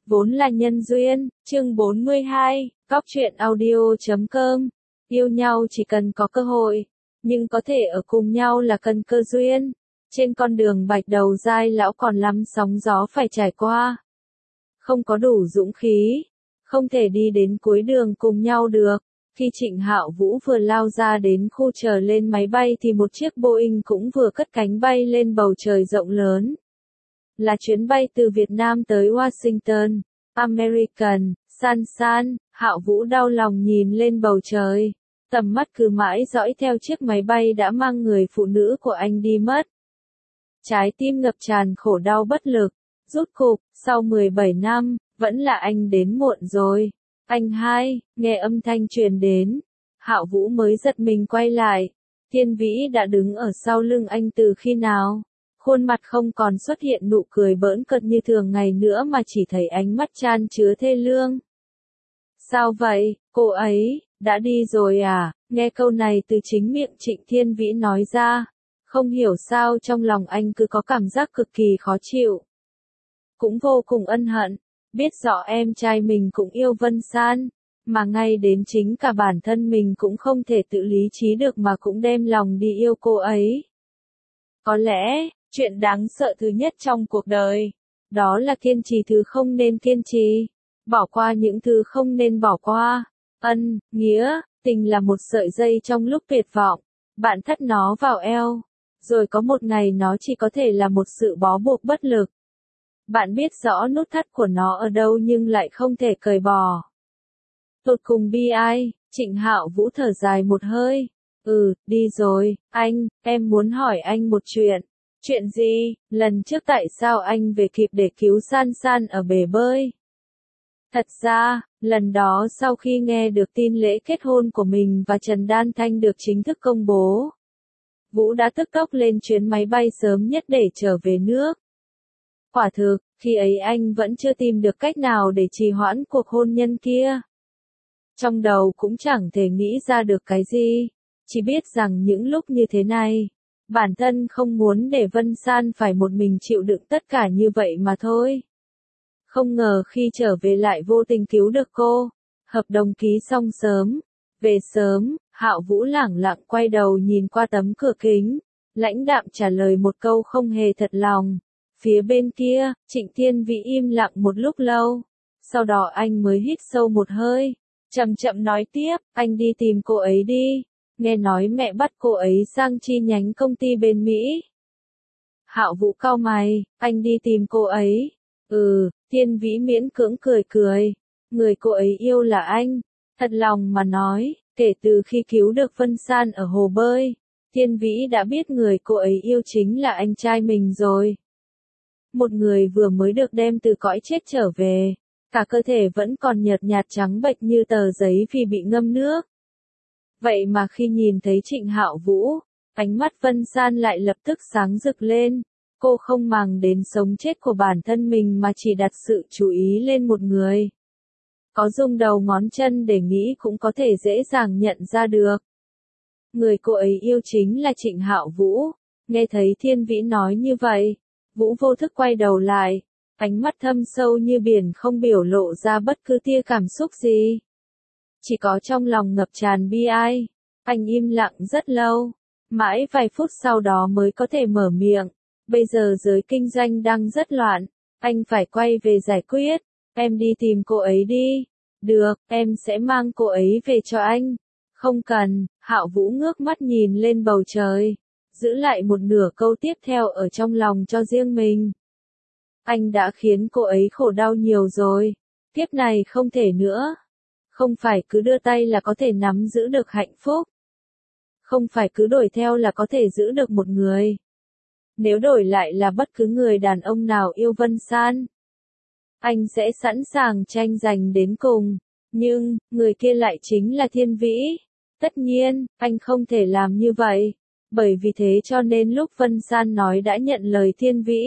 Vốn là nhân duyên, chương 42, Góc truyện audio.com. Yêu nhau chỉ cần có cơ hội, nhưng có thể ở cùng nhau là cần cơ duyên. Trên con đường bạch đầu dai lão còn lắm sóng gió phải trải qua. Không có đủ dũng khí, không thể đi đến cuối đường cùng nhau được. Khi Trịnh Hạo Vũ vừa lao ra đến khu chờ lên máy bay thì một chiếc Boeing cũng vừa cất cánh bay lên bầu trời rộng lớn. Là chuyến bay từ Việt Nam tới Washington, American, San, Hạo Vũ đau lòng nhìn lên bầu trời. Tầm mắt cứ mãi dõi theo chiếc máy bay đã mang người phụ nữ của anh đi mất. Trái tim ngập tràn khổ đau bất lực, rút cục, sau 17 năm, vẫn là anh đến muộn rồi. Anh hai, nghe âm thanh truyền đến, Hạo Vũ mới giật mình quay lại. Thiên Vĩ đã đứng ở sau lưng anh từ khi nào? Khuôn mặt không còn xuất hiện nụ cười bỡn cợt như thường ngày nữa mà chỉ thấy ánh mắt chan chứa thê lương. Sao vậy, cô ấy, đã đi rồi à? Nghe câu này từ chính miệng Trịnh Thiên Vĩ nói ra. Không hiểu sao trong lòng anh cứ có cảm giác cực kỳ khó chịu. Cũng vô cùng ân hận, biết rõ em trai mình cũng yêu Vân San, mà ngay đến chính cả bản thân mình cũng không thể tự lý trí được mà cũng đem lòng đi yêu cô ấy. Có lẽ, chuyện đáng sợ thứ nhất trong cuộc đời, đó là kiên trì thứ không nên kiên trì, bỏ qua những thứ không nên bỏ qua. Ân, nghĩa, tình là một sợi dây trong lúc tuyệt vọng, bạn thắt nó vào eo, rồi có một ngày nó chỉ có thể là một sự bó buộc bất lực. Bạn biết rõ nút thắt của nó ở đâu nhưng lại không thể cởi bỏ. Tột cùng bi ai, Trịnh Hạo Vũ thở dài một hơi. Đi rồi, anh, em muốn hỏi anh một chuyện. Chuyện gì? Lần trước tại sao anh về kịp để cứu San ở bể bơi? Thật ra, lần đó sau khi nghe được tin lễ kết hôn của mình và Trần Đan Thanh được chính thức công bố, Vũ đã tức tốc lên chuyến máy bay sớm nhất để trở về nước. Quả thực, khi ấy anh vẫn chưa tìm được cách nào để trì hoãn cuộc hôn nhân kia. Trong đầu cũng chẳng thể nghĩ ra được cái gì, chỉ biết rằng những lúc như thế này, bản thân không muốn để Vân San phải một mình chịu đựng tất cả như vậy mà thôi. Không ngờ khi trở về lại vô tình cứu được cô. Hợp đồng ký xong sớm, về sớm, Hạo Vũ lẳng lặng quay đầu nhìn qua tấm cửa kính, lãnh đạm trả lời một câu không hề thật lòng. Phía bên kia, Trịnh Thiên Vĩ im lặng một lúc lâu, sau đó anh mới hít sâu một hơi, chậm chậm nói tiếp, anh đi tìm cô ấy đi, nghe nói mẹ bắt cô ấy sang chi nhánh công ty bên Mỹ. Hạo Vũ cau mày, anh đi tìm cô ấy? Thiên Vĩ miễn cưỡng cười, người cô ấy yêu là anh. Thật lòng mà nói, kể từ khi cứu được Vân San ở hồ bơi, Thiên Vĩ đã biết người cô ấy yêu chính là anh trai mình rồi. Một người vừa mới được đem từ cõi chết trở về, cả cơ thể vẫn còn nhợt nhạt trắng bệch như tờ giấy vì bị ngâm nước. Vậy mà khi nhìn thấy Trịnh Hạo Vũ, ánh mắt Vân San lại lập tức sáng rực lên. Cô không màng đến sống chết của bản thân mình mà chỉ đặt sự chú ý lên một người. Có dùng đầu ngón chân để nghĩ cũng có thể dễ dàng nhận ra được. Người cô ấy yêu chính là Trịnh Hạo Vũ. Nghe thấy Thiên Vĩ nói như vậy, Vũ vô thức quay đầu lại, ánh mắt thâm sâu như biển không biểu lộ ra bất cứ tia cảm xúc gì. Chỉ có trong lòng ngập tràn bi ai. Anh im lặng rất lâu, mãi vài phút sau đó mới có thể mở miệng. Bây giờ giới kinh doanh đang rất loạn, anh phải quay về giải quyết, em đi tìm cô ấy đi. Được, em sẽ mang cô ấy về cho anh. Không cần, Hạo Vũ ngước mắt nhìn lên bầu trời, giữ lại một nửa câu tiếp theo ở trong lòng cho riêng mình. Anh đã khiến cô ấy khổ đau nhiều rồi, tiếp này không thể nữa. Không phải cứ đưa tay là có thể nắm giữ được hạnh phúc. Không phải cứ đuổi theo là có thể giữ được một người. Nếu đổi lại là bất cứ người đàn ông nào yêu Vân San, anh sẽ sẵn sàng tranh giành đến cùng. Nhưng, người kia lại chính là Thiên Vĩ. Tất nhiên, anh không thể làm như vậy. Bởi vì thế cho nên lúc Vân San nói đã nhận lời Thiên Vĩ,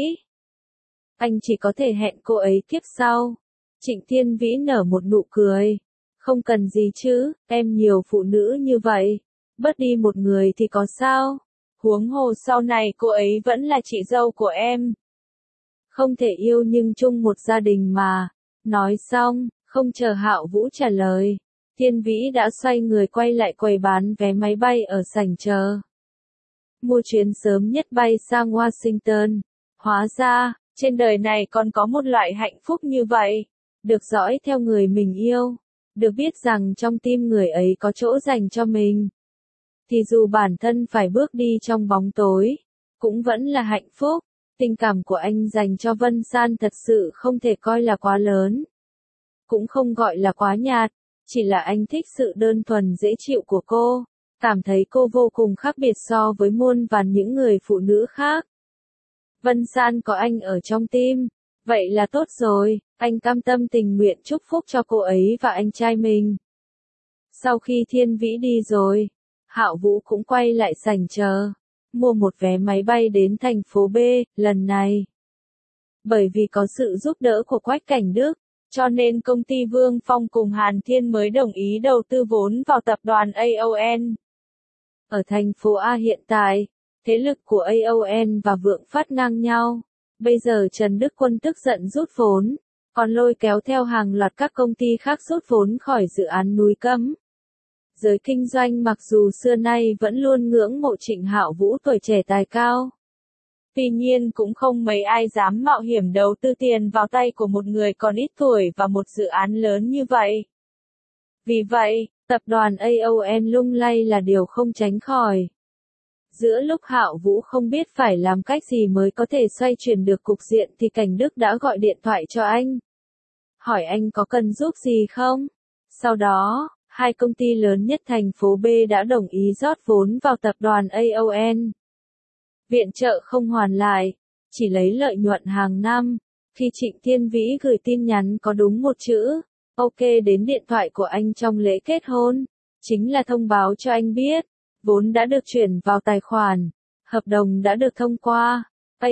anh chỉ có thể hẹn cô ấy kiếp sau. Trịnh Thiên Vĩ nở một nụ cười. Không cần gì chứ, em nhiều phụ nữ như vậy. Bớt đi một người thì có sao? Huống hồ sau này cô ấy vẫn là chị dâu của em. Không thể yêu nhưng chung một gia đình mà. Nói xong, không chờ Hạo Vũ trả lời, Thiên Vĩ đã xoay người quay lại quầy bán vé máy bay ở sảnh chờ. Mua chuyến sớm nhất bay sang Washington. Hóa ra, trên đời này còn có một loại hạnh phúc như vậy. Được dõi theo người mình yêu. Được biết rằng trong tim người ấy có chỗ dành cho mình. Thì dù bản thân phải bước đi trong bóng tối, cũng vẫn là hạnh phúc. Tình cảm của anh dành cho Vân San thật sự không thể coi là quá lớn. Cũng không gọi là quá nhạt, chỉ là anh thích sự đơn thuần dễ chịu của cô. Cảm thấy cô vô cùng khác biệt so với muôn vàn những người phụ nữ khác. Vân San có anh ở trong tim, vậy là tốt rồi, anh cam tâm tình nguyện chúc phúc cho cô ấy và anh trai mình. Sau khi Thiên Vĩ đi rồi, Hạo Vũ cũng quay lại sảnh chờ, mua một vé máy bay đến thành phố B, lần này. Bởi vì có sự giúp đỡ của Quách Cảnh Đức, cho nên công ty Vương Phong cùng Hàn Thiên mới đồng ý đầu tư vốn vào tập đoàn AON. Ở thành phố A hiện tại, thế lực của AON và Vượng Phát ngang nhau. Bây giờ Trần Đức Quân tức giận rút vốn, còn lôi kéo theo hàng loạt các công ty khác rút vốn khỏi dự án núi Cấm. Giới kinh doanh mặc dù xưa nay vẫn luôn ngưỡng mộ Trịnh Hạo Vũ tuổi trẻ tài cao. Tuy nhiên cũng không mấy ai dám mạo hiểm đầu tư tiền vào tay của một người còn ít tuổi và một dự án lớn như vậy. Vì vậy, tập đoàn AON lung lay là điều không tránh khỏi. Giữa lúc Hạo Vũ không biết phải làm cách gì mới có thể xoay chuyển được cục diện thì Cảnh Đức đã gọi điện thoại cho anh. Hỏi anh có cần giúp gì không? Sau đó, hai công ty lớn nhất thành phố B đã đồng ý rót vốn vào tập đoàn AON. Viện trợ không hoàn lại, chỉ lấy lợi nhuận hàng năm. Khi Trịnh Thiên Vĩ gửi tin nhắn có đúng một chữ OK đến điện thoại của anh trong lễ kết hôn, chính là thông báo cho anh biết, vốn đã được chuyển vào tài khoản, hợp đồng đã được thông qua,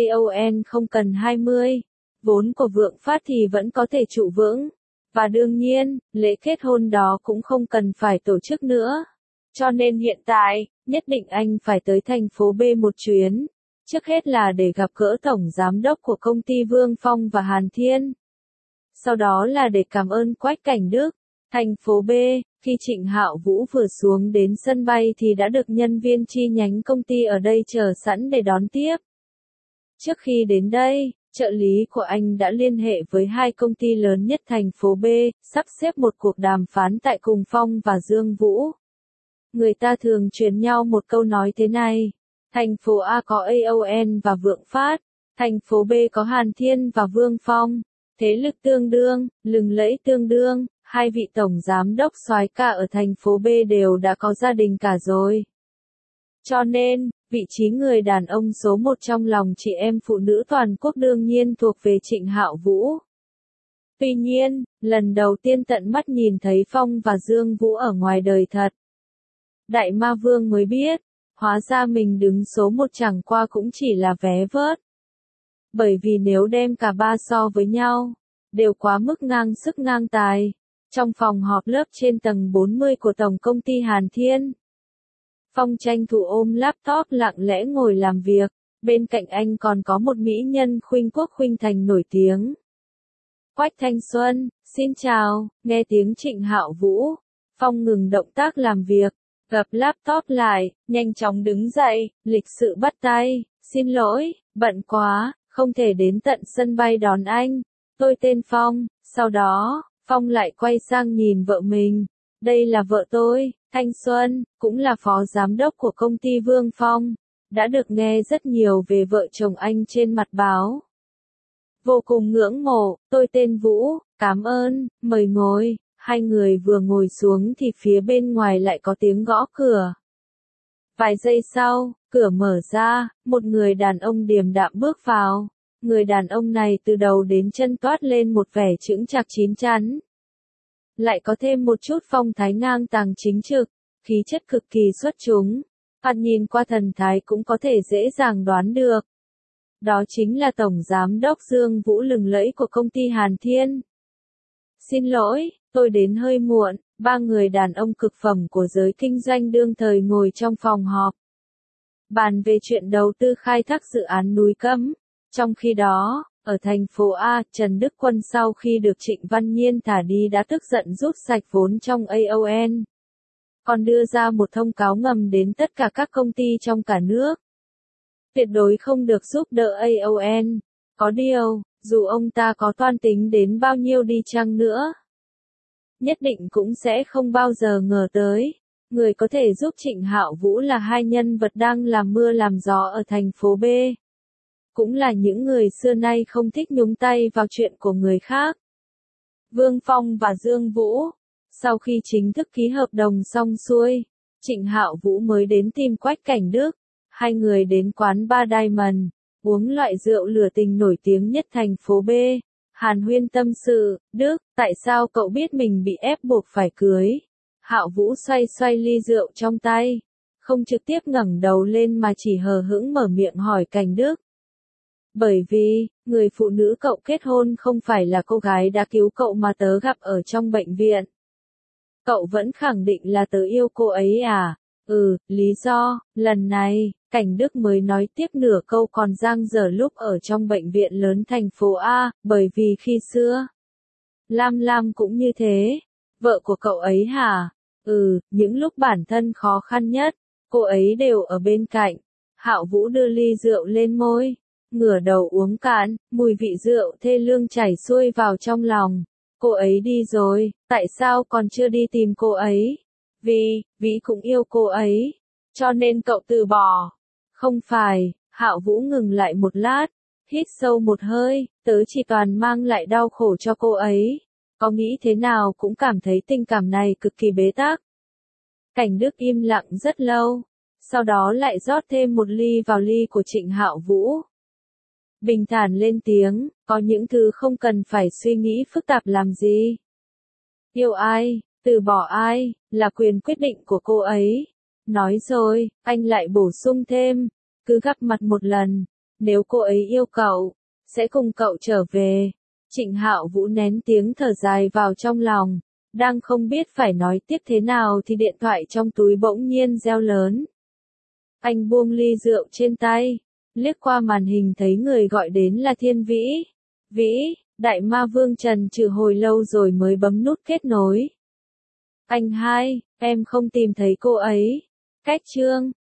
AON không cần 20, vốn của Vượng Phát thì vẫn có thể trụ vững, và đương nhiên, lễ kết hôn đó cũng không cần phải tổ chức nữa. Cho nên hiện tại, nhất định anh phải tới thành phố B một chuyến, trước hết là để gặp gỡ tổng giám đốc của công ty Vương Phong và Hàn Thiên. Sau đó là để cảm ơn Quách Cảnh Đức. Thành phố B, khi Trịnh Hạo Vũ vừa xuống đến sân bay thì đã được nhân viên chi nhánh công ty ở đây chờ sẵn để đón tiếp. Trước khi đến đây, trợ lý của anh đã liên hệ với hai công ty lớn nhất thành phố B, sắp xếp một cuộc đàm phán tại cùng Phong và Dương Vũ. Người ta thường truyền nhau một câu nói thế này, thành phố A có AON và Vượng Phát, thành phố B có Hàn Thiên và Vương Phong. Thế lực tương đương, lừng lẫy tương đương, hai vị tổng giám đốc soái ca ở thành phố B đều đã có gia đình cả rồi. Cho nên, vị trí người đàn ông số 1 trong lòng chị em phụ nữ toàn quốc đương nhiên thuộc về Trịnh Hạo Vũ. Tuy nhiên, lần đầu tiên tận mắt nhìn thấy Phong và Dương Vũ ở ngoài đời thật. Đại Ma Vương mới biết, hóa ra mình đứng số 1 chẳng qua cũng chỉ là vé vớt. Bởi vì nếu đem cả ba so với nhau, đều quá mức ngang sức ngang tài. Trong phòng họp lớp trên tầng 40 của tổng công ty Hàn Thiên, Phong tranh thủ ôm laptop lặng lẽ ngồi làm việc, bên cạnh anh còn có một mỹ nhân khuynh quốc khuynh thành nổi tiếng. Quách Thanh Xuân, xin chào, nghe tiếng Trịnh Hạo Vũ, Phong ngừng động tác làm việc, gập laptop lại, nhanh chóng đứng dậy, lịch sự bắt tay, xin lỗi, bận quá, không thể đến tận sân bay đón anh, tôi tên Phong, sau đó, Phong lại quay sang nhìn vợ mình, đây là vợ tôi, Thanh Xuân, cũng là phó giám đốc của công ty Vương Phong, đã được nghe rất nhiều về vợ chồng anh trên mặt báo. Vô cùng ngưỡng mộ, tôi tên Vũ, cảm ơn, mời ngồi, hai người vừa ngồi xuống thì phía bên ngoài lại có tiếng gõ cửa. Vài giây sau, cửa mở ra, một người đàn ông điềm đạm bước vào. Người đàn ông này từ đầu đến chân toát lên một vẻ chững chạc chín chắn. Lại có thêm một chút phong thái ngang tàng chính trực, khí chất cực kỳ xuất chúng. Thoạt nhìn qua thần thái cũng có thể dễ dàng đoán được. Đó chính là Tổng Giám đốc Dương Vũ lừng lẫy của công ty Hàn Thiên. Xin lỗi, tôi đến hơi muộn, ba người đàn ông cực phẩm của giới kinh doanh đương thời ngồi trong phòng họp. Bàn về chuyện đầu tư khai thác dự án núi Cấm. Trong khi đó, Ở thành phố A, Trần Đức Quân sau khi được Trịnh Văn Nhiên thả đi đã tức giận rút sạch vốn trong AON. Còn đưa ra một thông cáo ngầm đến tất cả các công ty trong cả nước. Tuyệt đối không được giúp đỡ AON. Có điều, dù ông ta có toan tính đến bao nhiêu đi chăng nữa, nhất định cũng sẽ không bao giờ ngờ tới, người có thể giúp Trịnh Hạo Vũ là hai nhân vật đang làm mưa làm gió ở thành phố B. Cũng là những người xưa nay không thích nhúng tay vào chuyện của người khác. Vương Phong và Dương Vũ. Sau khi chính thức ký hợp đồng xong xuôi, Trịnh Hạo Vũ mới đến tìm Quách Cảnh Đức. Hai người đến quán bar Diamond, uống loại rượu lửa tình nổi tiếng nhất thành phố B. Hàn huyên tâm sự, Đức, tại sao cậu biết mình bị ép buộc phải cưới? Hạo Vũ xoay xoay ly rượu trong tay, không trực tiếp ngẩng đầu lên mà chỉ hờ hững mở miệng hỏi Cảnh Đức. Bởi vì, người phụ nữ cậu kết hôn không phải là cô gái đã cứu cậu mà tớ gặp ở trong bệnh viện. Cậu vẫn khẳng định là tớ yêu cô ấy à? Lý do, lần này, Cảnh Đức mới nói tiếp nửa câu còn dang dở lúc ở trong bệnh viện lớn thành phố A, bởi vì khi xưa, Lam Lam cũng như thế. Vợ của cậu ấy hả? Những lúc bản thân khó khăn nhất, cô ấy đều ở bên cạnh. Hạo Vũ đưa ly rượu lên môi, ngửa đầu uống cạn, mùi vị rượu thê lương chảy xuôi vào trong lòng. Cô ấy đi rồi, tại sao còn chưa đi tìm cô ấy? Vì, Vĩ cũng yêu cô ấy, cho nên cậu từ bỏ. Không phải, Hạo Vũ ngừng lại một lát, hít sâu một hơi, tớ chỉ toàn mang lại đau khổ cho cô ấy. Có nghĩ thế nào cũng cảm thấy tình cảm này cực kỳ bế tắc. Cảnh Đức im lặng rất lâu, sau đó lại rót thêm một ly vào ly của Trịnh Hạo Vũ. Bình thản lên tiếng, có những thứ không cần phải suy nghĩ phức tạp làm gì. Yêu ai, từ bỏ ai, là quyền quyết định của cô ấy. Nói rồi, anh lại bổ sung thêm, cứ gặp mặt một lần, nếu cô ấy yêu cậu, sẽ cùng cậu trở về. Trịnh Hạo Vũ nén tiếng thở dài vào trong lòng, đang không biết phải nói tiếp thế nào thì điện thoại trong túi bỗng nhiên reo lớn. Anh buông ly rượu trên tay, liếc qua màn hình thấy người gọi đến là Thiên Vĩ. Vĩ, Đại Ma Vương Trần trừ hồi lâu rồi mới bấm nút kết nối. Anh hai, em không tìm thấy cô ấy. Cách chương